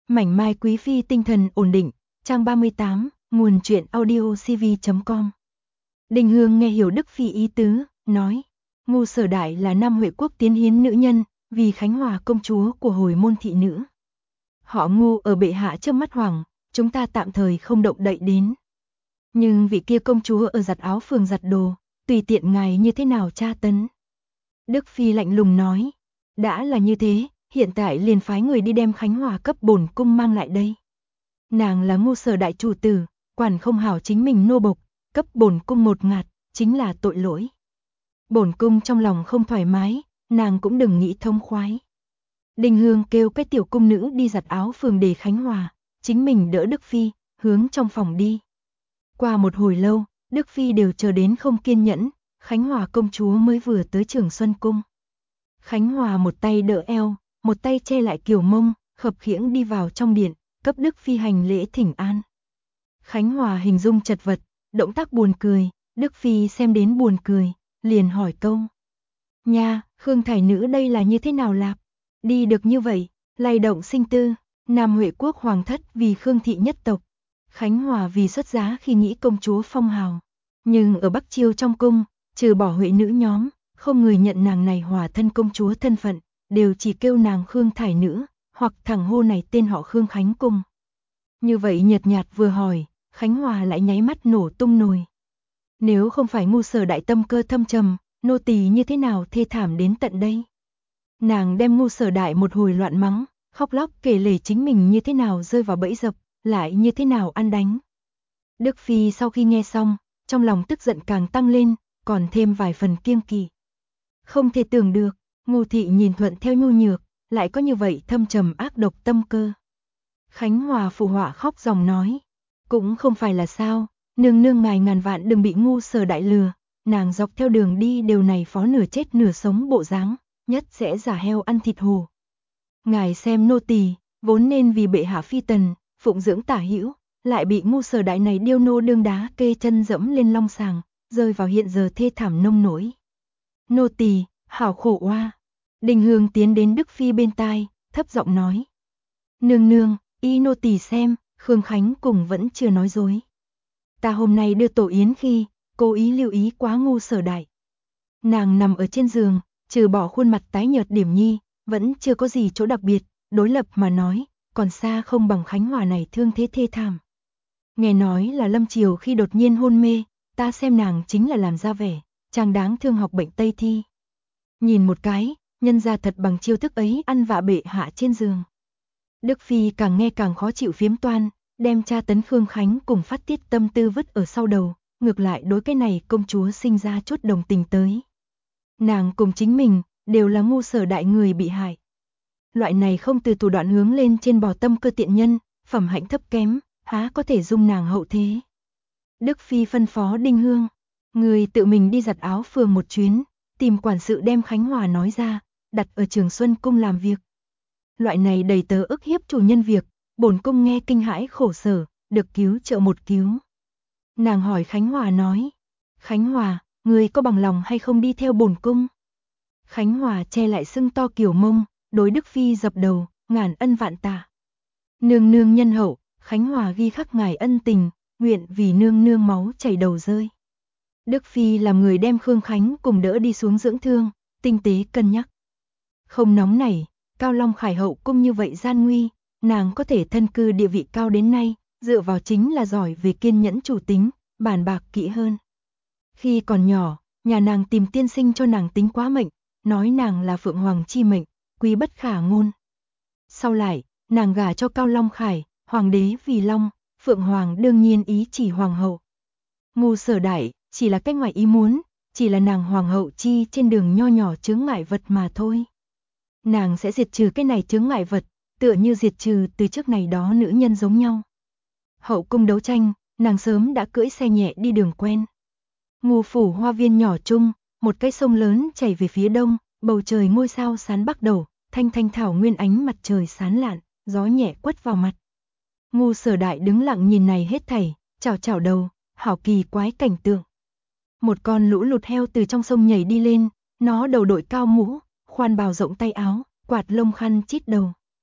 Mảnh mai quý phi tinh thần ổn định, trang 38, nguồn truyện audio cv.com. Đình Hương nghe hiểu Đức Phi ý tứ, nói, Ngu Sở Đại là Nam Huệ quốc tiến hiến nữ nhân, vì Khánh Hòa công chúa của hồi môn thị nữ. Họ Ngu ở bệ hạ trước mắt hoàng, chúng ta tạm thời không động đậy đến. Nhưng vị kia công chúa ở giặt áo phường giặt đồ, tùy tiện ngài như thế nào tra tấn. Đức Phi lạnh lùng nói, đã là như thế, hiện tại liền phái người đi đem Khánh Hòa cấp bổn cung mang lại đây. Nàng là Ngu Sở Đại chủ tử, quản không hảo chính mình nô bộc, cấp bổn cung một ngạt, chính là tội lỗi. Bổn cung trong lòng không thoải mái, nàng cũng đừng nghĩ thông khoái. Đình Hương kêu cái tiểu cung nữ đi giặt áo phường để Khánh Hòa, chính mình đỡ Đức Phi, hướng trong phòng đi. Qua một hồi lâu, Đức Phi đều chờ đến không kiên nhẫn, Khánh Hòa công chúa mới vừa tới Trường Xuân Cung. Khánh Hòa một tay đỡ eo, một tay che lại kiều mông, khập khiễng đi vào trong điện, cấp Đức Phi hành lễ thỉnh an. Khánh Hòa hình dung chật vật, động tác buồn cười, Đức Phi xem đến buồn cười, liền hỏi câu. Nha, Khương Thải Nữ đây là như thế nào lạp? Đi được như vậy, lay động sinh tư, Nam Huệ quốc hoàng thất vì Khương thị nhất tộc. Khánh Hòa vì xuất giá khi nghĩ công chúa phong hào. Nhưng ở Bắc Chiêu trong cung, trừ bỏ Huệ nữ nhóm, không người nhận nàng này hòa thân công chúa thân phận, đều chỉ kêu nàng Khương Thải Nữ, hoặc thẳng hô này tên họ Khương Khánh Cung. Như vậy nhợt nhạt vừa hỏi, Khánh Hòa lại nháy mắt nổ tung nồi. Nếu không phải Ngu Sở Đại tâm cơ thâm trầm, nô tỳ như thế nào thê thảm đến tận đây. Nàng đem Ngu Sở Đại một hồi loạn mắng, khóc lóc kể lể chính mình như thế nào rơi vào bẫy dập, lại như thế nào ăn đánh. Đức Phi sau khi nghe xong, trong lòng tức giận càng tăng lên, còn thêm vài phần kiêng kỵ. Không thể tưởng được, Ngu thị nhìn thuận theo nhu nhược, lại có như vậy thâm trầm ác độc tâm cơ. Khánh Hòa phụ họa khóc dòng nói, cũng không phải là sao, nương nương ngài ngàn vạn đừng bị Ngu Sở Đại lừa, nàng dọc theo đường đi đều này phó nửa chết nửa sống bộ dáng, nhất sẽ giả heo ăn thịt hổ. Ngài xem nô tỳ, vốn nên vì bệ hạ phi tần, phụng dưỡng tả hữu, lại bị Ngu Sở Đại này điêu nô đương đá kê chân dẫm lên long sàng, rơi vào hiện giờ thê thảm nông nỗi. Nô tỳ, hảo khổ oa. Đình Hương tiến đến Đức Phi bên tai, thấp giọng nói. Nương nương, y nô tỳ xem, Khương Khánh cùng vẫn chưa nói dối. Ta hôm nay đưa tổ yến khi, cố ý lưu ý quá Ngu Sở Đại. Nàng nằm ở trên giường, trừ bỏ khuôn mặt tái nhợt điểm nhi, vẫn chưa có gì chỗ đặc biệt, đối lập mà nói, còn xa không bằng Khánh Hòa này thương thế thê thảm. Nghe nói là lâm triều khi đột nhiên hôn mê, ta xem nàng chính là làm ra vẻ, chàng đáng thương học bệnh Tây thi. Nhìn một cái, nhân ra thật bằng chiêu thức ấy ăn vạ bệ hạ trên giường. Đức Phi càng nghe càng khó chịu phiếm toan, đem tra tấn Khương Khánh cùng phát tiết tâm tư vứt ở sau đầu, ngược lại đối cái này công chúa sinh ra chút đồng tình tới. Nàng cùng chính mình, đều là Ngu Sở Đại người bị hại. Loại này không từ thủ đoạn hướng lên trên bò tâm cơ tiện nhân, phẩm hạnh thấp kém, há có thể dung nàng hậu thế. Đức Phi phân phó Đinh Hương, người tự mình đi giặt áo phường một chuyến, tìm quản sự đem Khánh Hòa nói ra, đặt ở Trường Xuân Cung làm việc. Loại này đầy tớ ức hiếp chủ nhân việc, bổn cung nghe kinh hãi khổ sở, được cứu trợ một cứu. Nàng hỏi Khánh Hòa nói, Khánh Hòa, người có bằng lòng hay không đi theo bổn cung? Khánh Hòa che lại sưng to kiều mông, đối Đức Phi dập đầu, ngàn ân vạn tạ. Nương nương nhân hậu, Khánh Hòa ghi khắc ngài ân tình, nguyện vì nương nương máu chảy đầu rơi. Đức Phi làm người đem Khương Khánh cùng đỡ đi xuống dưỡng thương, tinh tế cân nhắc. Không nóng nảy, Cao Long Khải hậu cung như vậy gian nguy, nàng có thể thân cư địa vị cao đến nay, dựa vào chính là giỏi về kiên nhẫn chủ tính, bàn bạc kỹ hơn. Khi còn nhỏ, nhà nàng tìm tiên sinh cho nàng tính quá mệnh, nói nàng là Phượng Hoàng chi mệnh, quý bất khả ngôn. Sau lại, nàng gả cho Cao Long Khải, hoàng đế vì Long, Phượng Hoàng đương nhiên ý chỉ hoàng hậu. Ngu Sở Đại, chỉ là cách ngoài ý muốn, chỉ là nàng hoàng hậu chi trên đường nho nhỏ chướng ngại vật mà thôi. Nàng sẽ diệt trừ cái này chướng ngại vật, tựa như diệt trừ từ trước này đó nữ nhân giống nhau. Hậu cung đấu tranh, nàng sớm đã cưỡi xe nhẹ đi đường quen. Ngu phủ hoa viên nhỏ chung, một cái sông lớn chảy về phía đông, bầu trời ngôi sao sáng bắc đầu, thanh thanh thảo nguyên ánh mặt trời sáng lạn, gió nhẹ quất vào mặt. Ngu Sở Đại đứng lặng nhìn này hết thảy, chào chào đầu, hảo kỳ quái cảnh tượng. Một con lũ lụt heo từ trong sông nhảy đi lên, nó đầu đội cao mũ, khoan bào rộng tay áo, quạt lông khăn chít đầu.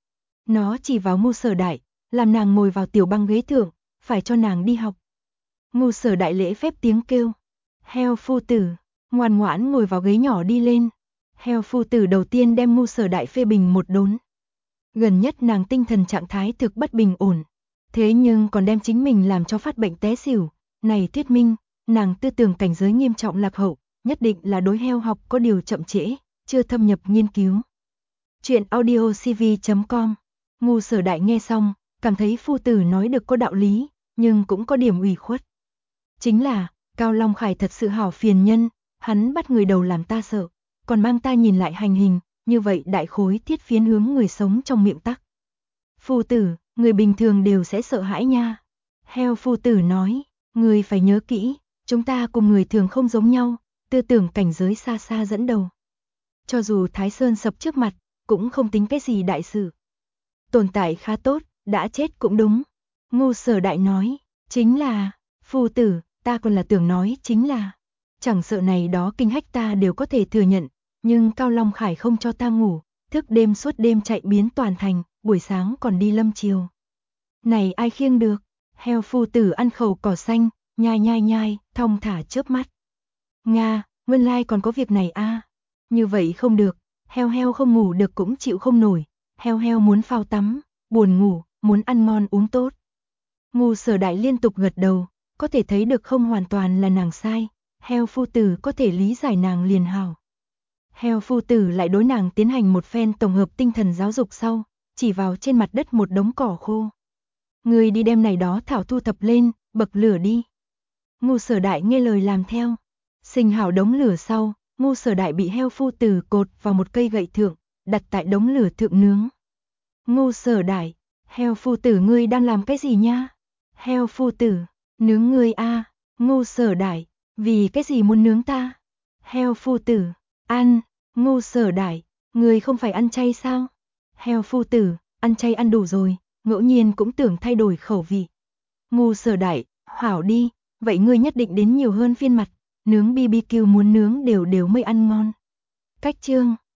Nó chỉ vào Ngu Sở Đại, làm nàng ngồi vào tiểu băng ghế thượng, phải cho nàng đi học. Ngu Sở Đại lễ phép tiếng kêu. Heo phu tử, ngoan ngoãn ngồi vào ghế nhỏ đi lên. Heo phu tử đầu tiên đem Ngu Sở Đại phê bình một đốn. Gần nhất nàng tinh thần trạng thái thực bất bình ổn. Thế nhưng còn đem chính mình làm cho phát bệnh té xỉu. Này thuyết minh, nàng tư tưởng cảnh giới nghiêm trọng lạc hậu, nhất định là đối heo học có điều chậm trễ, chưa thâm nhập nghiên cứu. Chuyện audiocv.com. Ngu Sở Đại nghe xong, cảm thấy phu tử nói được có đạo lý, nhưng cũng có điểm ủy khuất. Chính là, Cao Long Khải thật sự hảo phiền nhân, hắn bắt người đầu làm ta sợ, còn mang ta nhìn lại hành hình, như vậy đại khối thiết phiến hướng người sống trong miệng tắc. Phu tử, người bình thường đều sẽ sợ hãi nha. Heo phu tử nói, người phải nhớ kỹ, chúng ta cùng người thường không giống nhau, tư tưởng cảnh giới xa xa dẫn đầu. Cho dù Thái Sơn sập trước mặt, cũng không tính cái gì đại sự. Tồn tại khá tốt, đã chết cũng đúng. Ngu Sở Đại nói, chính là, phu tử, ta còn là tưởng nói chính là, chẳng sợ này đó kinh hách ta đều có thể thừa nhận, nhưng Cao Long Khải không cho ta ngủ, thức đêm suốt đêm chạy biến toàn thành, buổi sáng còn đi lâm chiều. Này ai khiêng được, heo phu tử ăn khẩu cỏ xanh, nhai nhai nhai, thong thả chớp mắt. Nga, nguyên lai còn có việc này a. Như vậy không được, heo heo không ngủ được cũng chịu không nổi, heo heo muốn phao tắm, buồn ngủ, muốn ăn ngon uống tốt. Ngu Sở Đại liên tục gật đầu, có thể thấy được không hoàn toàn là nàng sai, heo phu tử có thể lý giải nàng liền hảo. Heo phu tử lại đối nàng tiến hành một phen tổng hợp tinh thần giáo dục sau, chỉ vào trên mặt đất một đống cỏ khô. Người đi đem này đó thảo thu thập lên, bậc lửa đi. Ngu Sở Đại nghe lời làm theo. Sinh hảo đống lửa sau, Ngu Sở Đại bị heo phu tử cột vào một cây gậy thượng, đặt tại đống lửa thượng nướng. Ngu Sở Đại, heo phu tử ngươi đang làm cái gì nha? Heo phu tử, nướng ngươi a. Ngu Sở Đại, vì cái gì muốn nướng ta? Heo phu tử, ăn. Ngu Sở Đại, ngươi không phải ăn chay sao? Heo phu tử, ăn chay ăn đủ rồi, ngẫu nhiên cũng tưởng thay đổi khẩu vị. Ngu Sở Đại, hảo đi, vậy ngươi nhất định đến nhiều hơn phiên mặt, nướng BBQ muốn nướng đều đều mới ăn ngon. Cách chương